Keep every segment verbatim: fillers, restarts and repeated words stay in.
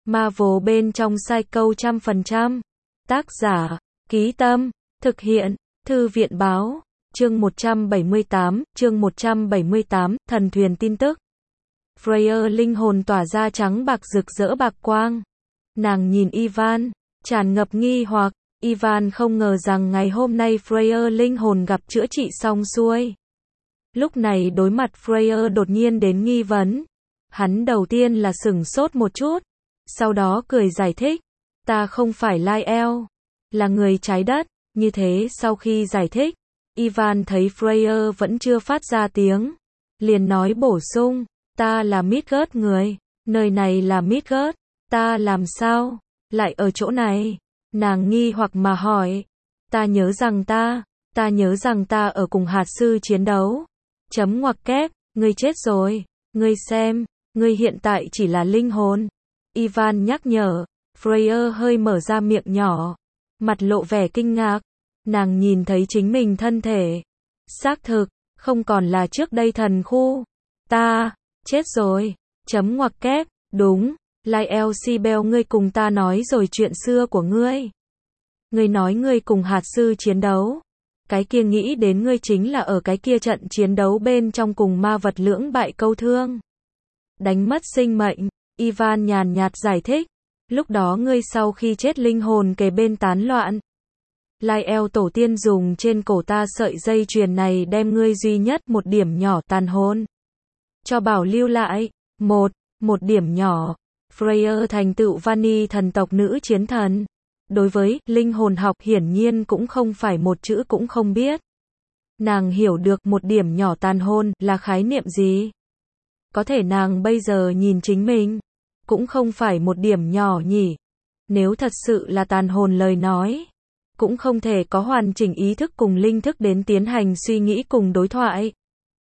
Marvel bên trong Psycho trăm phần trăm. Tác giả, Ký Tâm, thực hiện, Thư viện Báo, chương một trăm bảy mươi tám, chương một trăm bảy mươi tám, thần thuyền tin tức. Freya linh hồn tỏa ra trắng bạc rực rỡ bạc quang. Nàng nhìn Ivan, tràn ngập nghi hoặc, Ivan không ngờ rằng ngày hôm nay Freya linh hồn gặp chữa trị xong xuôi. Lúc này đối mặt Freya đột nhiên đến nghi vấn. Hắn đầu tiên là sửng sốt một chút, sau đó cười giải thích, ta không phải Lyle, là người trái đất. Như thế sau khi giải thích, Ivan thấy Freya vẫn chưa phát ra tiếng, liền nói bổ sung, ta là Midgard người, nơi này là Midgard, ta làm sao lại ở chỗ này? Nàng nghi hoặc mà hỏi, ta nhớ rằng ta, ta nhớ rằng ta ở cùng hạt sư chiến đấu. Chấm ngoặc kép, ngươi chết rồi, ngươi xem, ngươi hiện tại chỉ là linh hồn. Ivan nhắc nhở, Freya hơi mở ra miệng nhỏ, mặt lộ vẻ kinh ngạc, nàng nhìn thấy chính mình thân thể. Xác thực, không còn là trước đây thần khu. Ta, chết rồi, chấm ngoặc kép, đúng, Lyle Sibel ngươi cùng ta nói rồi chuyện xưa của ngươi. Ngươi nói ngươi cùng hạt sư chiến đấu. Cái kia nghĩ đến ngươi chính là ở cái kia trận chiến đấu bên trong cùng ma vật lưỡng bại câu thương. Đánh mất sinh mệnh, Ivan nhàn nhạt giải thích. Lúc đó ngươi sau khi chết linh hồn kề bên tán loạn. Lyle tổ tiên dùng trên cổ ta sợi dây chuyền này đem ngươi duy nhất một điểm nhỏ tàn hồn cho bảo lưu lại. Một, một điểm nhỏ. Freya thành tựu Vanni thần tộc nữ chiến thần. Đối với linh hồn học hiển nhiên cũng không phải một chữ cũng không biết. Nàng hiểu được một điểm nhỏ tàn hồn là khái niệm gì. Có thể nàng bây giờ nhìn chính mình, cũng không phải một điểm nhỏ nhỉ. Nếu thật sự là tàn hồn lời nói, cũng không thể có hoàn chỉnh ý thức cùng linh thức đến tiến hành suy nghĩ cùng đối thoại.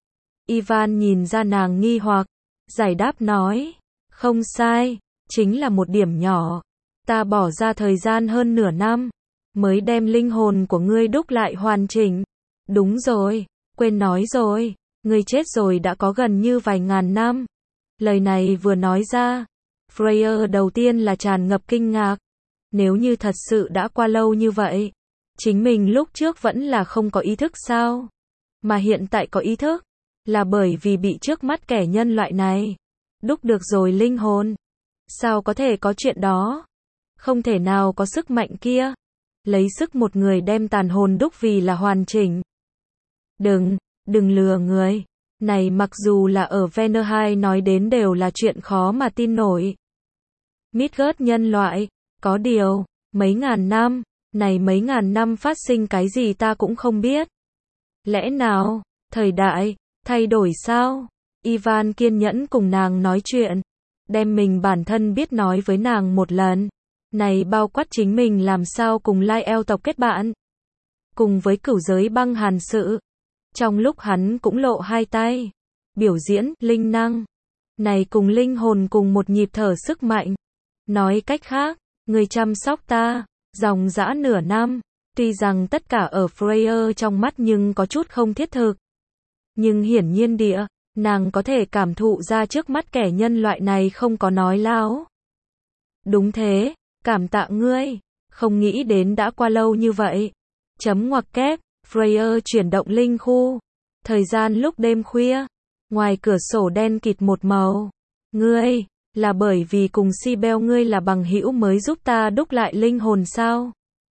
Ivan nhìn ra nàng nghi hoặc, giải đáp nói, không sai, chính là một điểm nhỏ. Ta bỏ ra thời gian hơn nửa năm, mới đem linh hồn của ngươi đúc lại hoàn chỉnh. Đúng rồi, quên nói rồi, ngươi chết rồi đã có gần như vài ngàn năm. Lời này vừa nói ra, Freya đầu tiên là tràn ngập kinh ngạc. Nếu như thật sự đã qua lâu như vậy, chính mình lúc trước vẫn là không có ý thức sao? Mà hiện tại có ý thức, là bởi vì bị trước mắt kẻ nhân loại này đúc được rồi linh hồn. Sao có thể có chuyện đó? Không thể nào có sức mạnh kia. Lấy sức một người đem tàn hồn đúc vì là hoàn chỉnh. Đừng, đừng lừa người. Này mặc dù là ở Venerhai nói đến đều là chuyện khó mà tin nổi. Midgard nhân loại, có điều, mấy ngàn năm, này mấy ngàn năm phát sinh cái gì ta cũng không biết. Lẽ nào, thời đại, thay đổi sao? Ivan kiên nhẫn cùng nàng nói chuyện, đem mình bản thân biết nói với nàng một lần. Này bao quát chính mình làm sao cùng Lyle tộc kết bạn. Cùng với cửu giới băng hàn sự. Trong lúc hắn cũng lộ hai tay. Biểu diễn, linh năng. Này cùng linh hồn cùng một nhịp thở sức mạnh. Nói cách khác, người chăm sóc ta, dòng dã nửa năm. Tuy rằng tất cả ở Freya trong mắt nhưng có chút không thiết thực. Nhưng hiển nhiên địa, nàng có thể cảm thụ ra trước mắt kẻ nhân loại này không có nói láo. Đúng thế. Cảm tạ ngươi, không nghĩ đến đã qua lâu như vậy. Chấm ngoặc kép, Freya chuyển động linh khu. Thời gian lúc đêm khuya, ngoài cửa sổ đen kịt một màu. Ngươi, là bởi vì cùng Sibel ngươi là bằng hữu mới giúp ta đúc lại linh hồn sao?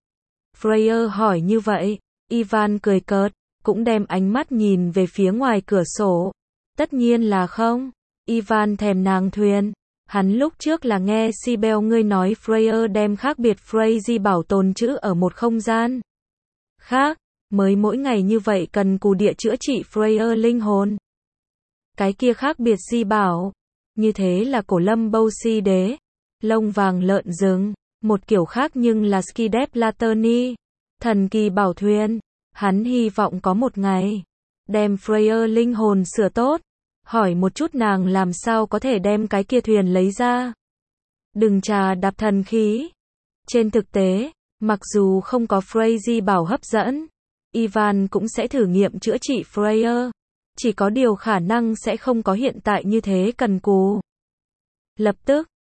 Freya hỏi như vậy, Ivan cười cợt, cũng đem ánh mắt nhìn về phía ngoài cửa sổ. Tất nhiên là không, Ivan thèm nàng thuyền. Hắn lúc trước là nghe Sibel ngươi nói Freya đem khác biệt Freya bảo tồn chữ ở một không gian khác, mới mỗi ngày như vậy cần cù địa chữa trị Freya linh hồn. Cái kia khác biệt di bảo, như thế là cổ lâm bâu si đế, lông vàng lợn rừng, một kiểu khác nhưng là Skidep Latoni, thần kỳ bảo thuyền. Hắn hy vọng có một ngày, đem Freya linh hồn sửa tốt. Hỏi một chút nàng làm sao có thể đem cái kia thuyền lấy ra. Đừng trà đạp thần khí. Trên thực tế, mặc dù không có Freya bảo hấp dẫn, Ivan cũng sẽ thử nghiệm chữa trị Freya. Chỉ có điều khả năng sẽ không có hiện tại như thế cần cù. Lập tức,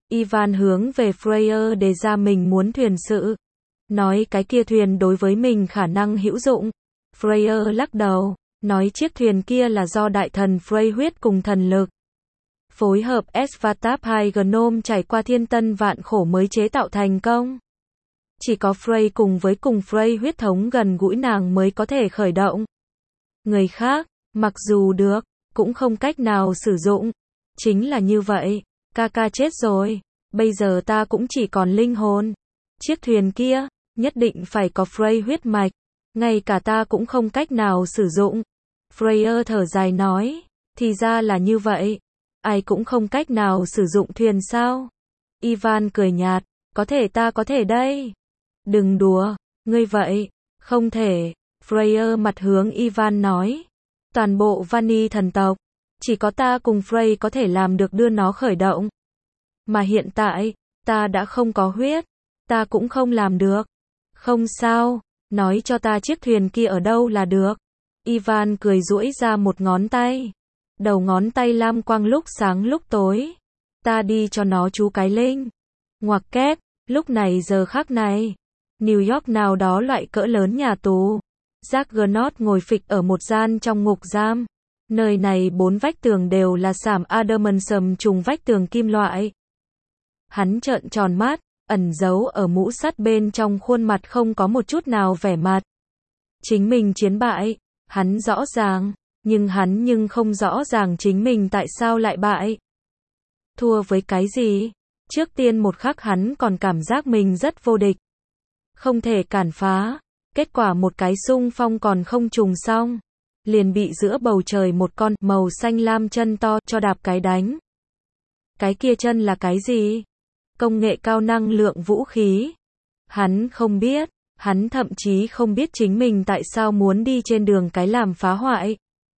Ivan hướng về Freya đề ra mình muốn thuyền sự. Nói cái kia thuyền đối với mình khả năng hữu dụng. Freya lắc đầu, nói chiếc thuyền kia là do đại thần Frey huyết cùng thần lực phối hợp Svatap hai Gnome trải qua thiên tân vạn khổ mới chế tạo thành công. Chỉ có Frey cùng với cùng Frey huyết thống gần gũi nàng mới có thể khởi động. Người khác, mặc dù được, cũng không cách nào sử dụng. Chính là như vậy, Kaka chết rồi, bây giờ ta cũng chỉ còn linh hồn. Chiếc thuyền kia, nhất định phải có Frey huyết mạch, ngay cả ta cũng không cách nào sử dụng. Freya thở dài nói, thì ra là như vậy, ai cũng không cách nào sử dụng thuyền sao? Ivan cười nhạt, có thể ta có thể đây. Đừng đùa, ngươi vậy, không thể. Freya mặt hướng Ivan nói, toàn bộ Vani thần tộc, chỉ có ta cùng Frey có thể làm được đưa nó khởi động. Mà hiện tại, ta đã không có huyết, ta cũng không làm được. Không sao, nói cho ta chiếc thuyền kia ở đâu là được. Ivan cười duỗi ra một ngón tay. Đầu ngón tay lam quang lúc sáng lúc tối. Ta đi cho nó chú cái linh. Ngoặc kép, lúc này giờ khắc này. New York nào đó loại cỡ lớn nhà tù. Juggernaut ngồi phịch ở một gian trong ngục giam. Nơi này bốn vách tường đều là sảm adamantium trùng vách tường kim loại. Hắn trợn tròn mắt, ẩn giấu ở mũ sắt bên trong khuôn mặt không có một chút nào vẻ mặt. Chính mình chiến bại, hắn rõ ràng, nhưng hắn nhưng không rõ ràng chính mình tại sao lại bại. Thua với cái gì? Trước tiên một khắc hắn còn cảm giác mình rất vô địch. Không thể cản phá, kết quả một cái xung phong còn không trùng xong. Liền bị giữa bầu trời một con màu xanh lam chân to cho đạp cái đánh. Cái kia chân là cái gì? Công nghệ cao năng lượng vũ khí. Hắn không biết, hắn thậm chí không biết chính mình tại sao muốn đi trên đường cái làm phá hoại.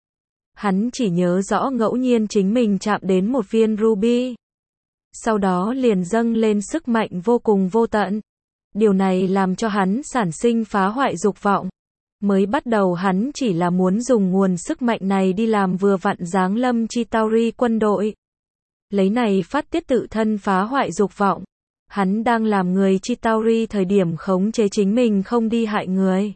Hắn chỉ nhớ rõ ngẫu nhiên chính mình chạm đến một viên ruby. Sau đó liền dâng lên sức mạnh vô cùng vô tận. Điều này làm cho hắn sản sinh phá hoại dục vọng. Mới bắt đầu hắn chỉ là muốn dùng nguồn sức mạnh này đi làm vừa vặn giáng lâm Chitauri quân đội. Lấy này phát tiết tự thân phá hoại dục vọng. Hắn đang làm người Chitauri thời điểm khống chế chính mình không đi hại người.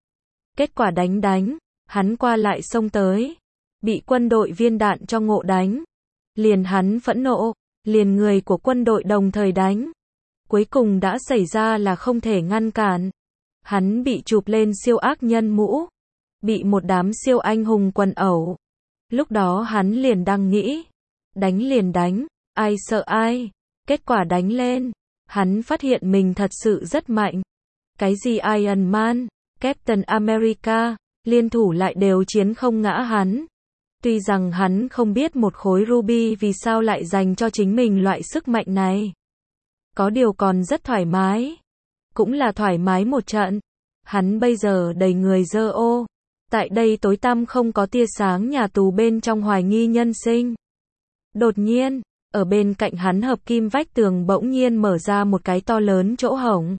Kết quả đánh đánh, hắn qua lại xông tới. Bị quân đội viên đạn cho ngộ đánh. Liền hắn phẫn nộ, liền người của quân đội đồng thời đánh. Cuối cùng đã xảy ra là không thể ngăn cản. Hắn bị chụp lên siêu ác nhân mũ. Bị một đám siêu anh hùng quần ẩu. Lúc đó hắn liền đang nghĩ. Đánh liền đánh, ai sợ ai. Kết quả đánh lên. Hắn phát hiện mình thật sự rất mạnh. Cái gì Iron Man, Captain America, liên thủ lại đều chiến không ngã hắn. Tuy rằng hắn không biết một khối ruby vì sao lại dành cho chính mình loại sức mạnh này. Có điều còn rất thoải mái. Cũng là thoải mái một trận. Hắn bây giờ đầy người dơ ô. Tại đây tối tăm không có tia sáng nhà tù bên trong hoài nghi nhân sinh. Đột nhiên, ở bên cạnh hắn hợp kim vách tường bỗng nhiên mở ra một cái to lớn chỗ hổng.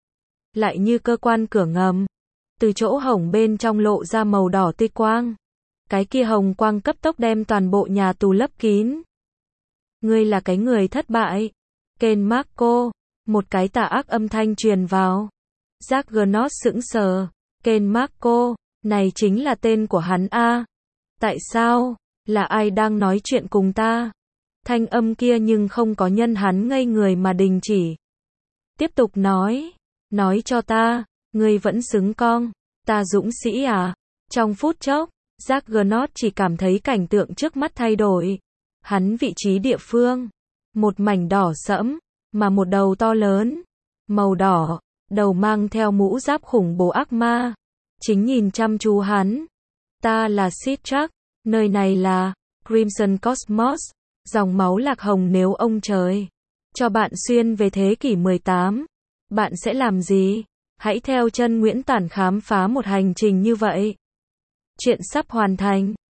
Lại như cơ quan cửa ngầm. Từ chỗ hổng bên trong lộ ra màu đỏ tươi quang. Cái kia hồng quang cấp tốc đem toàn bộ nhà tù lấp kín. Ngươi là cái người thất bại. Ken Marco. Một cái tà ác âm thanh truyền vào. Juggernaut sững sờ. Ken Marco. Này chính là tên của hắn a. Tại sao? Là ai đang nói chuyện cùng ta? Thanh âm kia nhưng không có nhân hắn ngây người mà đình chỉ. Tiếp tục nói. Nói cho ta. Ngươi vẫn xứng con. Ta dũng sĩ à? Trong phút chốc. Juggernaut chỉ cảm thấy cảnh tượng trước mắt thay đổi. Hắn vị trí địa phương. Một mảnh đỏ sẫm. Mà một đầu to lớn. Màu đỏ. Đầu mang theo mũ giáp khủng bố ác ma. Chính nhìn chăm chú hắn. Ta là Sidrak. Nơi này là Crimson Cosmos. Dòng máu lạc hồng nếu ông trời cho bạn xuyên về thế kỷ mười tám. Bạn sẽ làm gì? Hãy theo chân Nguyễn Tản khám phá một hành trình như vậy. Chuyện sắp hoàn thành.